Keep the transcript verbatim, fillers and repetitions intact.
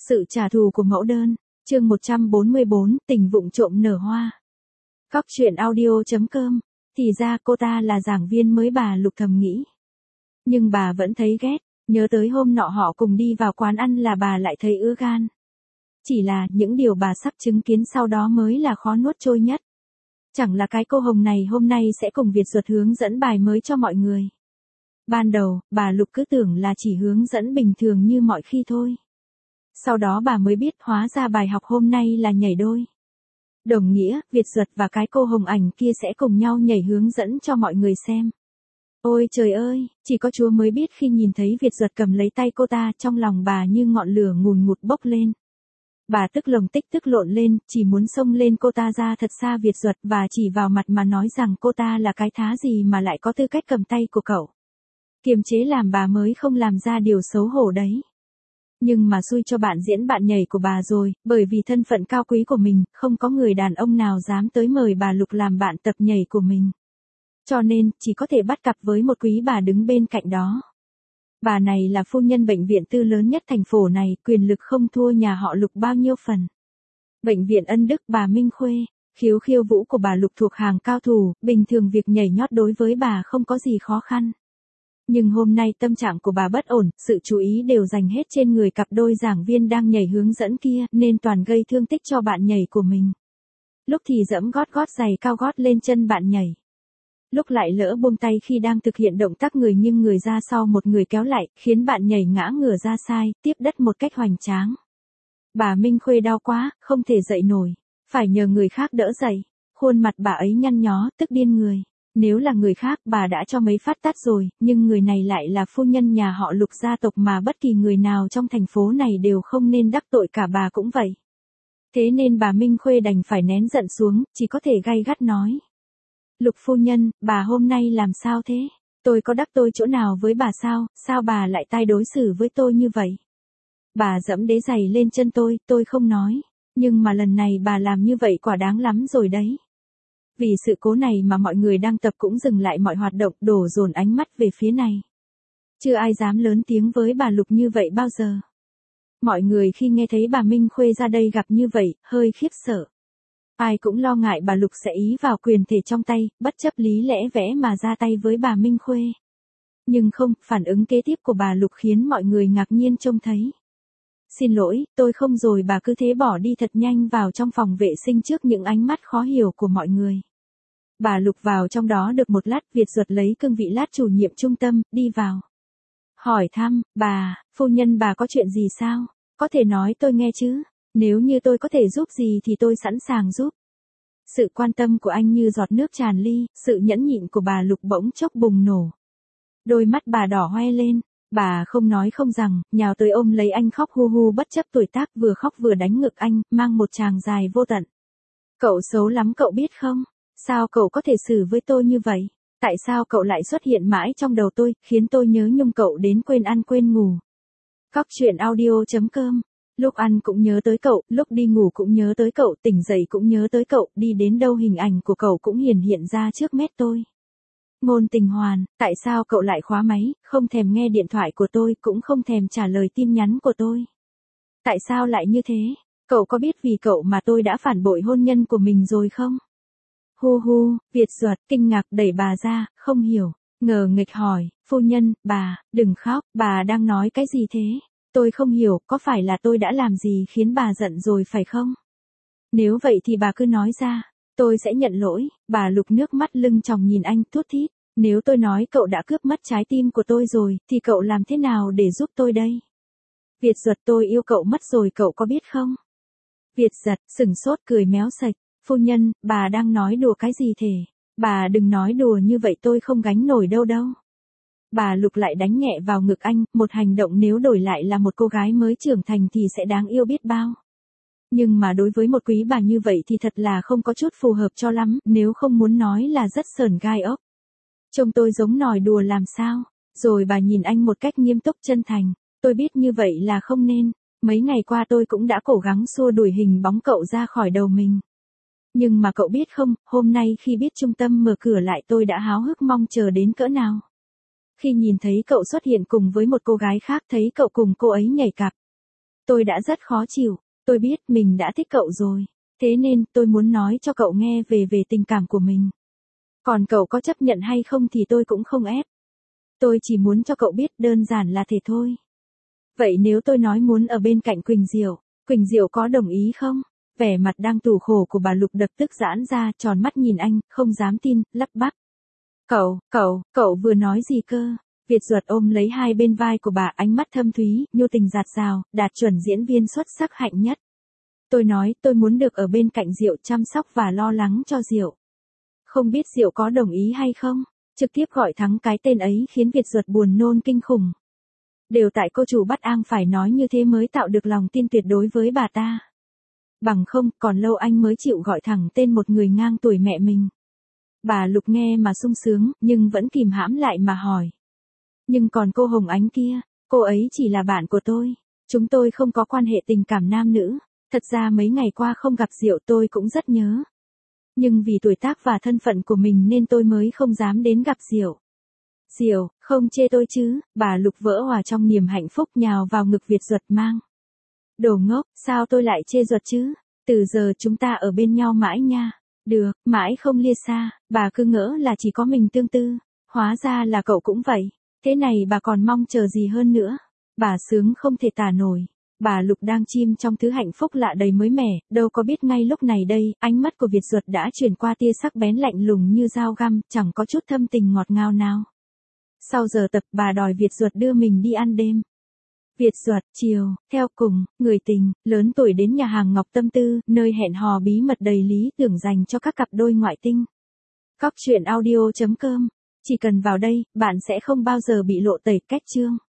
Sự trả thù của mẫu đơn, chương một trăm bốn mươi bốn, tình vụng trộm nở hoa. Cóc truyện audio chấm com, thì ra cô ta là giảng viên mới, bà Lục thầm nghĩ. Nhưng bà vẫn thấy ghét, nhớ tới hôm nọ họ cùng đi vào quán ăn là bà lại thấy ứa gan. Chỉ là những điều bà sắp chứng kiến sau đó mới là khó nuốt trôi nhất. Chẳng là cái cô Hồng này hôm nay sẽ cùng Việt Duật hướng dẫn bài mới cho mọi người. Ban đầu, bà Lục cứ tưởng là chỉ hướng dẫn bình thường như mọi khi thôi. Sau đó bà mới biết hóa ra bài học hôm nay là nhảy đôi. Đồng nghĩa, Việt Duật và cái cô Hồng Ảnh kia sẽ cùng nhau nhảy hướng dẫn cho mọi người xem. Ôi trời ơi, chỉ có Chúa mới biết khi nhìn thấy Việt Duật cầm lấy tay cô ta, trong lòng bà như ngọn lửa ngùn ngụt bốc lên. Bà tức lồng tích tức lộn lên, chỉ muốn xông lên cô ta ra thật xa Việt Duật và chỉ vào mặt mà nói rằng cô ta là cái thá gì mà lại có tư cách cầm tay của cậu. Kiềm chế làm bà mới không làm ra điều xấu hổ đấy. Nhưng mà xui cho bạn diễn bạn nhảy của bà rồi, bởi vì thân phận cao quý của mình, không có người đàn ông nào dám tới mời bà Lục làm bạn tập nhảy của mình. Cho nên, chỉ có thể bắt cặp với một quý bà đứng bên cạnh đó. Bà này là phu nhân bệnh viện tư lớn nhất thành phố này, quyền lực không thua nhà họ Lục bao nhiêu phần. Bệnh viện Ân Đức bà Minh Khuê, khiếu khiêu vũ của bà Lục thuộc hàng cao thủ, bình thường việc nhảy nhót đối với bà không có gì khó khăn. Nhưng hôm nay tâm trạng của bà bất ổn, sự chú ý đều dành hết trên người cặp đôi giảng viên đang nhảy hướng dẫn kia, nên toàn gây thương tích cho bạn nhảy của mình. Lúc thì giẫm gót gót giày cao gót lên chân bạn nhảy. Lúc lại lỡ buông tay khi đang thực hiện động tác người nghiêng người ra sau một người kéo lại, khiến bạn nhảy ngã ngửa ra sai, tiếp đất một cách hoành tráng. Bà Minh Khuê đau quá, không thể dậy nổi, phải nhờ người khác đỡ dậy. Khuôn mặt bà ấy nhăn nhó, tức điên người. Nếu là người khác bà đã cho mấy phát tát rồi, nhưng người này lại là phu nhân nhà họ Lục gia tộc mà bất kỳ người nào trong thành phố này đều không nên đắc tội, cả bà cũng vậy. Thế nên bà Minh Khuê đành phải nén giận xuống, chỉ có thể gay gắt nói. Lục phu nhân, bà hôm nay làm sao thế? Tôi có đắc tội chỗ nào với bà sao? Sao bà lại tai đối xử với tôi như vậy? Bà giẫm đế giày lên chân tôi, tôi không nói. Nhưng mà lần này bà làm như vậy quả đáng lắm rồi đấy. Vì sự cố này mà mọi người đang tập cũng dừng lại mọi hoạt động, đổ dồn ánh mắt về phía này. Chưa ai dám lớn tiếng với bà Lục như vậy bao giờ. Mọi người khi nghe thấy bà Minh Khuê ra đây gặp như vậy, hơi khiếp sợ. Ai cũng lo ngại bà Lục sẽ ý vào quyền thể trong tay, bất chấp lý lẽ vẽ mà ra tay với bà Minh Khuê. Nhưng không, phản ứng kế tiếp của bà Lục khiến mọi người ngạc nhiên trông thấy. Xin lỗi, tôi không, rồi bà cứ thế bỏ đi thật nhanh vào trong phòng vệ sinh trước những ánh mắt khó hiểu của mọi người. Bà Lục vào trong đó được một lát, Việt Duật lấy cương vị lát chủ nhiệm trung tâm, đi vào. Hỏi thăm, bà, phu nhân bà có chuyện gì sao? Có thể nói tôi nghe chứ? Nếu như tôi có thể giúp gì thì tôi sẵn sàng giúp. Sự quan tâm của anh như giọt nước tràn ly, sự nhẫn nhịn của bà Lục bỗng chốc bùng nổ. Đôi mắt bà đỏ hoe lên, bà không nói không rằng, nhào tới ôm lấy anh khóc hu hu bất chấp tuổi tác, vừa khóc vừa đánh ngực anh, mang một tràng dài vô tận. Cậu xấu lắm cậu biết không? Sao cậu có thể xử với tôi như vậy? Tại sao cậu lại xuất hiện mãi trong đầu tôi, khiến tôi nhớ nhung cậu đến quên ăn quên ngủ? Cóc truyện audio chấm com. Lúc ăn cũng nhớ tới cậu, lúc đi ngủ cũng nhớ tới cậu, tỉnh dậy cũng nhớ tới cậu, đi đến đâu hình ảnh của cậu cũng hiển hiện ra trước mắt tôi. Ngôn Tình Hoàn, tại sao cậu lại khóa máy, không thèm nghe điện thoại của tôi, cũng không thèm trả lời tin nhắn của tôi? Tại sao lại như thế? Cậu có biết vì cậu mà tôi đã phản bội hôn nhân của mình rồi không? Hu hu, Việt Duật kinh ngạc đẩy bà ra, không hiểu, ngờ nghịch hỏi, phu nhân, bà, đừng khóc, bà đang nói cái gì thế? Tôi không hiểu, có phải là tôi đã làm gì khiến bà giận rồi phải không? Nếu vậy thì bà cứ nói ra, tôi sẽ nhận lỗi. Bà Lục nước mắt lưng tròng nhìn anh thút thít. Nếu tôi nói cậu đã cướp mất trái tim của tôi rồi, thì cậu làm thế nào để giúp tôi đây? Việt Duật, tôi yêu cậu mất rồi, cậu có biết không? Việt Duật sừng sốt cười méo sạch. Phu nhân, bà đang nói đùa cái gì thế? Bà đừng nói đùa như vậy, tôi không gánh nổi đâu đâu. Bà Lục lại đánh nhẹ vào ngực anh, một hành động nếu đổi lại là một cô gái mới trưởng thành thì sẽ đáng yêu biết bao. Nhưng mà đối với một quý bà như vậy thì thật là không có chút phù hợp cho lắm, nếu không muốn nói là rất sờn gai ốc. Trông tôi giống nòi đùa làm sao? Rồi bà nhìn anh một cách nghiêm túc chân thành. Tôi biết như vậy là không nên. Mấy ngày qua tôi cũng đã cố gắng xua đuổi hình bóng cậu ra khỏi đầu mình. Nhưng mà cậu biết không, hôm nay khi biết trung tâm mở cửa lại tôi đã háo hức mong chờ đến cỡ nào. Khi nhìn thấy cậu xuất hiện cùng với một cô gái khác, thấy cậu cùng cô ấy nhảy cặp. Tôi đã rất khó chịu, tôi biết mình đã thích cậu rồi. Thế nên tôi muốn nói cho cậu nghe về về tình cảm của mình. Còn cậu có chấp nhận hay không thì tôi cũng không ép. Tôi chỉ muốn cho cậu biết đơn giản là thế thôi. Vậy nếu tôi nói muốn ở bên cạnh Quỳnh Diệu, Quỳnh Diệu có đồng ý không? Vẻ mặt đang tủi khổ của bà Lục lập tức giãn ra, tròn mắt nhìn anh, không dám tin, lắp bắp. Cậu, cậu, cậu vừa nói gì cơ? Việt Duật ôm lấy hai bên vai của bà, ánh mắt thâm thúy, nhu tình dạt dào, đạt chuẩn diễn viên xuất sắc hạnh nhất. Tôi nói, tôi muốn được ở bên cạnh Diệu, chăm sóc và lo lắng cho Diệu. Không biết Diệu có đồng ý hay không? Trực tiếp gọi thắng cái tên ấy khiến Việt Duật buồn nôn kinh khủng. Đều tại cô chủ Bắt Ang phải nói như thế mới tạo được lòng tin tuyệt đối với bà ta. Bằng không, còn lâu anh mới chịu gọi thẳng tên một người ngang tuổi mẹ mình. Bà Lục nghe mà sung sướng, nhưng vẫn kìm hãm lại mà hỏi. Nhưng còn cô Hồng Ánh kia, cô ấy chỉ là bạn của tôi. Chúng tôi không có quan hệ tình cảm nam nữ. Thật ra mấy ngày qua không gặp Diệu tôi cũng rất nhớ. Nhưng vì tuổi tác và thân phận của mình nên tôi mới không dám đến gặp Diệu. Diệu, không chê tôi chứ? Bà Lục vỡ òa trong niềm hạnh phúc nhào vào ngực Việt Duật mang. Đồ ngốc, sao tôi lại chê Duật chứ? Từ giờ chúng ta ở bên nhau mãi nha. Được, mãi không lia xa. Bà cứ ngỡ là chỉ có mình tương tư. Hóa ra là cậu cũng vậy. Thế này bà còn mong chờ gì hơn nữa? Bà sướng không thể tả nổi. Bà Lục đang chìm trong thứ hạnh phúc lạ đầy mới mẻ, đâu có biết ngay lúc này đây, ánh mắt của Việt Duật đã chuyển qua tia sắc bén lạnh lùng như dao găm, chẳng có chút thâm tình ngọt ngào nào. Sau giờ tập, bà đòi Việt Duật đưa mình đi ăn đêm. Việt Duật, chiều, theo cùng, người tình, lớn tuổi đến nhà hàng Ngọc Tâm Tư, nơi hẹn hò bí mật đầy lý tưởng dành cho các cặp đôi ngoại tinh. Cóc truyện audio chấm com. Chỉ cần vào đây, bạn sẽ không bao giờ bị lộ tẩy cách chương.